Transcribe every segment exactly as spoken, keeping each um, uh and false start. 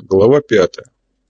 Глава пятая.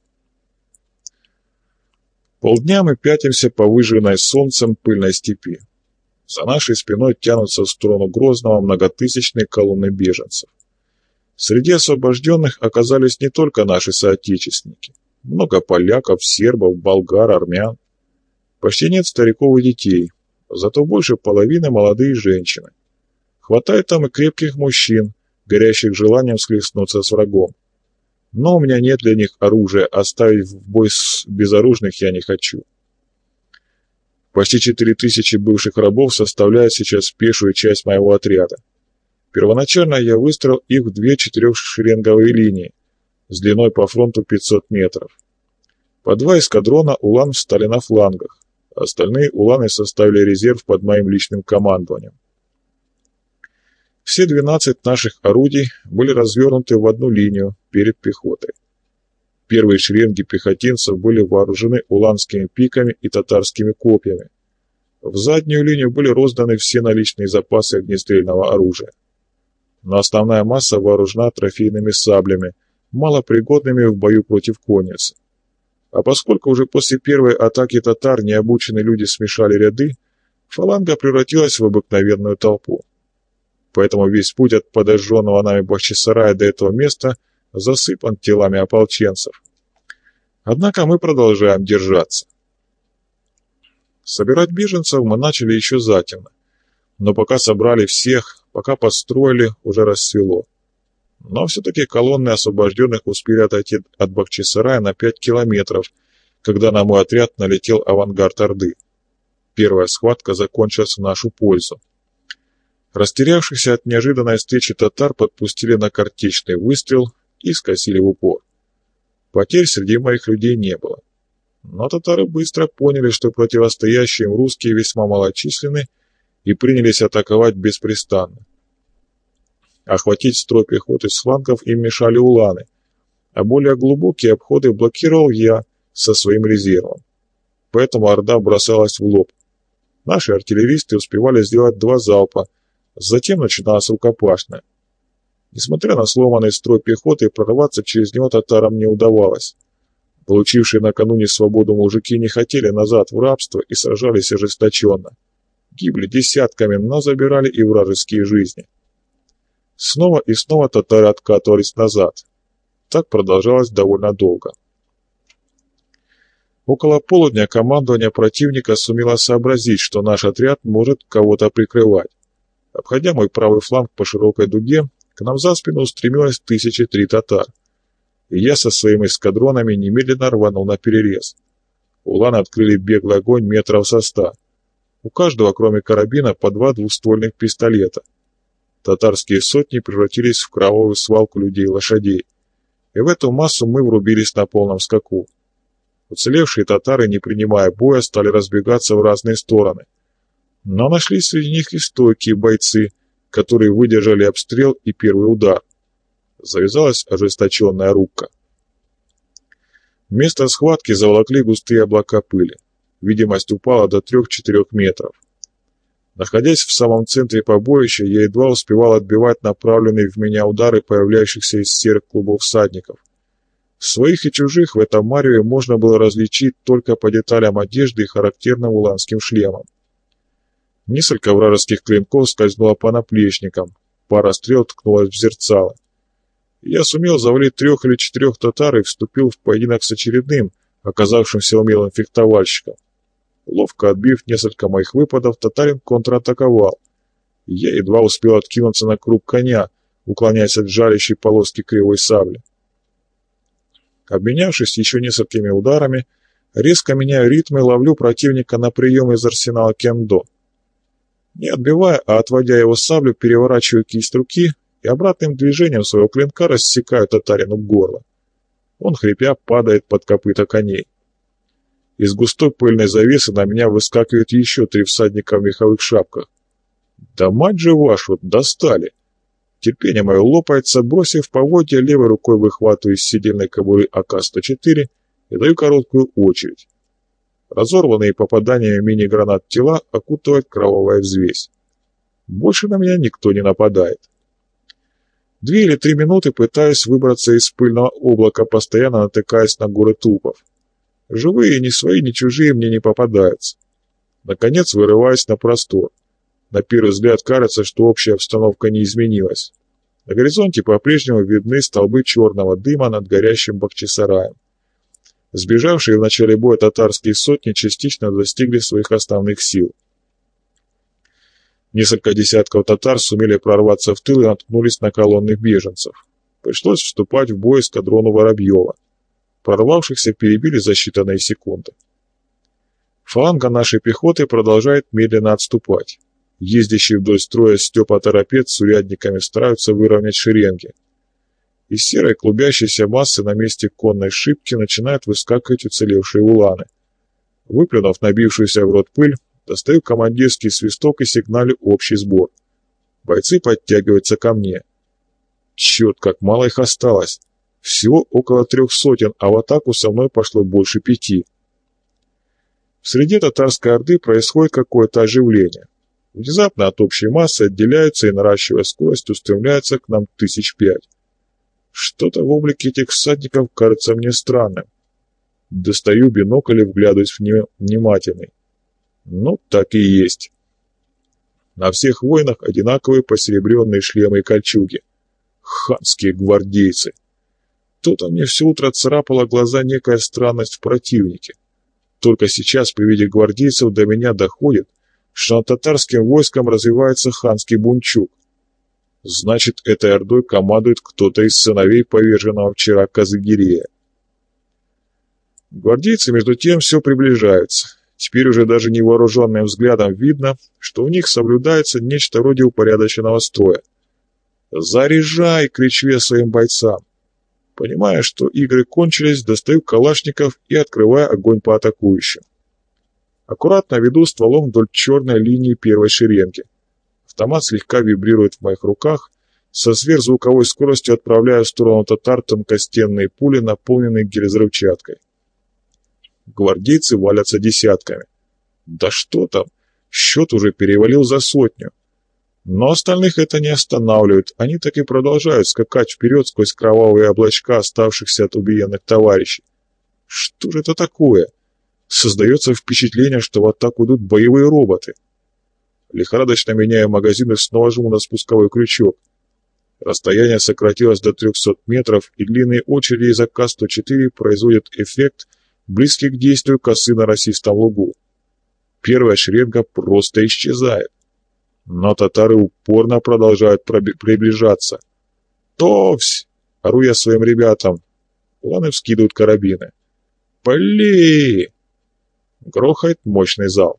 Полдня мы пятимся по выжженной солнцем пыльной степи. За нашей спиной тянутся в сторону Грозного многотысячные колонны беженцев. Среди освобожденных оказались не только наши соотечественники. Много поляков, сербов, болгар, армян. Почти нет стариков и детей, зато больше половины молодые женщины. Хватает там и крепких мужчин, горящих желанием схлестнуться с врагом. Но у меня нет для них оружия, оставить в бой с безоружных я не хочу. Почти четыре тысячи бывших рабов составляют сейчас пешую часть моего отряда. Первоначально я выстроил их в две четырехшеренговые линии с длиной по фронту пятьсот метров. По два эскадрона улан встали на флангах, остальные уланы составили резерв под моим личным командованием. Все двенадцать наших орудий были развернуты в одну линию перед пехотой. Первые шеренги пехотинцев были вооружены уланскими пиками и татарскими копьями. В заднюю линию были розданы все наличные запасы огнестрельного оружия. Но основная масса вооружена трофейными саблями, малопригодными в бою против конницы. А поскольку уже после первой атаки татар необученные люди смешали ряды, фаланга превратилась в обыкновенную толпу. Поэтому весь путь от подожженного нами Бахчисарая до этого места засыпан телами ополченцев. Однако мы продолжаем держаться. Собирать беженцев мы начали еще затемно, но пока собрали всех, пока построили, уже рассвело. Но все-таки колонны освобожденных успели отойти от Бахчисарая на пять километров, когда на мой отряд налетел авангард Орды. Первая схватка закончилась в нашу пользу. Растерявшихся от неожиданной встречи татар подпустили на картечный выстрел и скосили в упор. Потерь среди моих людей не было. Но татары быстро поняли, что противостоящие им русские весьма малочисленны, и принялись атаковать беспрестанно. Охватить строй пехоты с флангов им мешали уланы, а более глубокие обходы блокировал я со своим резервом. Поэтому Орда бросалась в лоб. Наши артиллеристы успевали сделать два залпа, затем начиналась рукопашная. Несмотря на сломанный строй пехоты, прорваться через него татарам не удавалось. Получившие накануне свободу мужики не хотели назад в рабство и сражались ожесточенно. Гибли десятками, но забирали и вражеские жизни. Снова и снова татары откатывались назад. Так продолжалось довольно долго. Около полудня командование противника сумело сообразить, что наш отряд может кого-то прикрывать. Обходя мой правый фланг по широкой дуге, к нам за спину устремилось тысячи три татар. И я со своими эскадронами немедленно рванул на перерез. Уланы открыли беглый огонь метров со ста. У каждого, кроме карабина, по два двуствольных пистолета. Татарские сотни превратились в кровавую свалку людей и лошадей. И в эту массу мы врубились на полном скаку. Уцелевшие татары, не принимая боя, стали разбегаться в разные стороны. Но нашлись среди них и стойкие бойцы, которые выдержали обстрел и первый удар. Завязалась ожесточенная рубка. Место схватки заволокли густые облака пыли. Видимость упала до трех-четырех метров. Находясь в самом центре побоища, я едва успевал отбивать направленные в меня удары появляющихся из серых клубов всадников. Своих и чужих в этом мареве можно было различить только по деталям одежды и характерным уланским шлемам. Несколько вражеских клинков скользнуло по наплечникам, пара стрел ткнулась в зерцало. Я сумел завалить трех или четырех татар и вступил в поединок с очередным, оказавшимся умелым фехтовальщиком. Ловко отбив несколько моих выпадов, татарин контратаковал. Я едва успел откинуться на круг коня, уклоняясь от жалящей полоски кривой сабли. Обменявшись еще несколькими ударами, резко меняю ритм и ловлю противника на прием из арсенала кендо. Не отбивая, а отводя его саблю, переворачиваю кисть руки и обратным движением своего клинка рассекаю татарину горло. Он, хрипя, падает под копыта коней. Из густой пыльной завесы на меня выскакивают еще три всадника в меховых шапках. Да мать же вашу, достали! Терпение мое лопается, бросив поводья, левой рукой выхватываю из седельной кобуры А К сто четыре и даю короткую очередь. Разорванные попаданиями мини-гранат тела окутывает кровавая взвесь. Больше на меня никто не нападает. Две или три минуты пытаюсь выбраться из пыльного облака, постоянно натыкаясь на горы трупов. Живые, ни свои, ни чужие мне не попадаются. Наконец вырываюсь на простор. На первый взгляд кажется, что общая обстановка не изменилась. На горизонте по-прежнему видны столбы черного дыма над горящим Бахчисараем. Сбежавшие в начале боя татарские сотни частично достигли своих основных сил. Несколько десятков татар сумели прорваться в тыл и наткнулись на колонны беженцев. Пришлось вступать в бой эскадрону Воробьева. Прорвавшихся перебили за считанные секунды. Фаланга нашей пехоты продолжает медленно отступать. Ездящий вдоль строя Степа Торопец с урядниками стараются выровнять шеренги. Из серой клубящейся массы на месте конной шибки начинают выскакивать уцелевшие уланы. Выплюнув набившуюся в рот пыль, достаю командирский свисток и сигналю общий сбор. Бойцы подтягиваются ко мне. Черт, как мало их осталось. Всего около трех сотен, а в атаку со мной пошло больше пяти. В среде татарской орды происходит какое-то оживление. Внезапно от общей массы отделяются и, наращивая скорость, устремляются к нам тысяч пять. Что-то в облике этих всадников кажется мне странным. Достаю бинокль и вглядываюсь в него внимательный. Ну, так и есть. На всех воинах одинаковые посеребренные шлемы и кольчуги. Ханские гвардейцы. То-то мне все утро царапала глаза некая странность в противнике. Только сейчас при виде гвардейцев до меня доходит, что над татарским войском развивается ханский бунчук. Значит, этой ордой командует кто-то из сыновей поверженного вчера Казыгирея. Гвардейцы, между тем, все приближаются. Теперь уже даже невооруженным взглядом видно, что у них соблюдается нечто вроде упорядоченного строя. «Заряжай!» — кричу я своим бойцам. Понимая, что игры кончились, достаю калашников и открываю огонь по атакующим. Аккуратно веду стволом вдоль черной линии первой шеренги. Автомат слегка вибрирует в моих руках, со сверхзвуковой скоростью отправляю в сторону татар тонкостенные пули, наполненные гелезрывчаткой. Гвардейцы валятся десятками. Да что там, счет уже перевалил за сотню. Но остальных это не останавливает, они так и продолжают скакать вперед сквозь кровавые облачка оставшихся от убиенных товарищей. Что же это такое? Создается впечатление, что в атаку идут боевые роботы. Лихорадочно меняю магазин и снова жму на спусковой крючок. Расстояние сократилось до трехсот метров, и длинные очереди из А К сто четыре производят эффект, близкий к действию косы на росистом лугу. Первая шеренга просто исчезает. Но татары упорно продолжают приближаться. «Товсь!» — ору я своим ребятам. Уланы вскидывают карабины. «Пали!» Грохает мощный залп.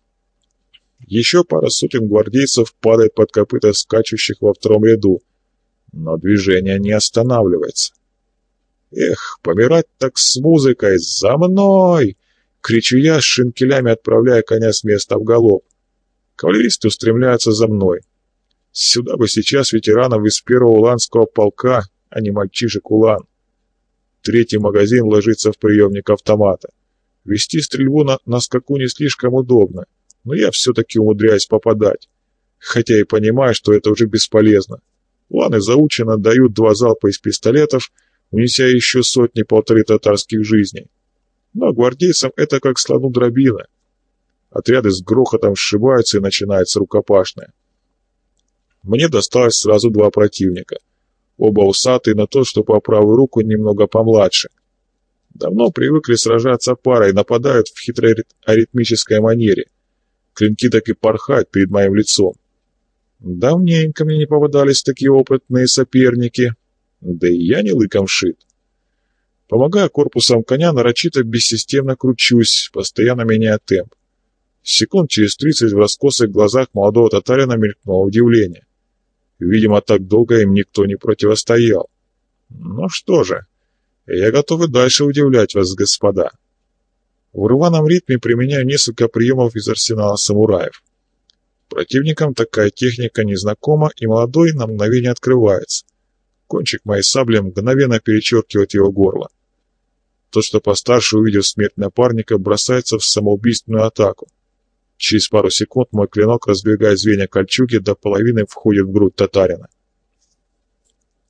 Еще пара сотен гвардейцев падает под копыта скачущих во втором ряду, но движение не останавливается. Эх, помирать так с музыкой! За мной! Кричу я, с шинкелями отправляя коня с места в галоп. Кавалеристы устремляются за мной. Сюда бы сейчас ветеранов из первого уланского полка, а не мальчишек улан. Третий магазин ложится в приемник автомата. Вести стрельбу на, на скаку не слишком удобно, но я все-таки умудряюсь попадать. Хотя и понимаю, что это уже бесполезно. Уланы заученно дают два залпа из пистолетов, унеся еще сотни-полторы татарских жизней. Но гвардейцам это как слону дробина. Отряды с грохотом сшибаются и начинается рукопашная. Мне досталось сразу два противника. Оба усатые, но тот, что по правую руку, немного помладше. Давно привыкли сражаться парой, нападают в хитрой аритмической манере. Клинки так и порхают перед моим лицом. Давненько мне не попадались такие опытные соперники. Да и я не лыком шит. Помогая корпусом коня, нарочито бессистемно кручусь, постоянно меняя темп. Секунд через тридцать в раскосых глазах молодого татарина мелькнуло удивление. Видимо, так долго им никто не противостоял. Ну что же, я готов и дальше удивлять вас, господа. В рваном ритме применяю несколько приемов из арсенала самураев. Противникам такая техника незнакома, и молодой на мгновение открывается. Кончик моей сабли мгновенно перечеркивает его горло. Тот, что постарше, увидев смерть напарника, бросается в самоубийственную атаку. Через пару секунд мой клинок, раздвигая звенья кольчуги, до половины входит в грудь татарина.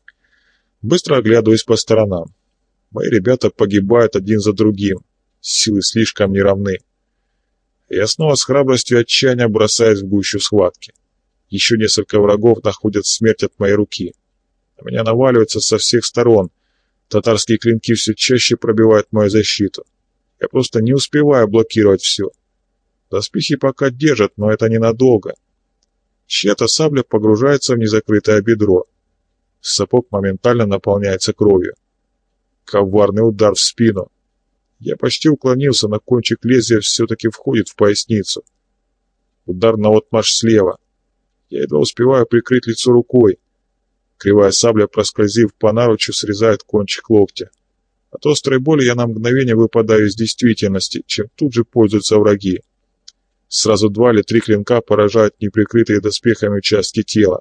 Быстро оглядываюсь по сторонам. Мои ребята погибают один за другим. Силы слишком неравны. Я снова с храбростью и отчаяния бросаюсь в гущу схватки. Еще несколько врагов находят смерть от моей руки. На меня наваливаются со всех сторон. Татарские клинки все чаще пробивают мою защиту. Я просто не успеваю блокировать все. Доспехи пока держат, но это ненадолго. Чья-то сабля погружается в незакрытое бедро. Сапог моментально наполняется кровью. Коварный удар в спину. Я почти уклонился, но кончик лезвия все-таки входит в поясницу. Удар наотмашь слева. Я едва успеваю прикрыть лицо рукой. Кривая сабля, проскользив по наручу, срезает кончик локтя. От острой боли я на мгновение выпадаю из действительности, чем тут же пользуются враги. Сразу два или три клинка поражают неприкрытые доспехами участки тела.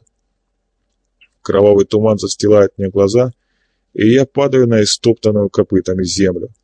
Кровавый туман застилает мне глаза, и я падаю на истоптанную копытами землю.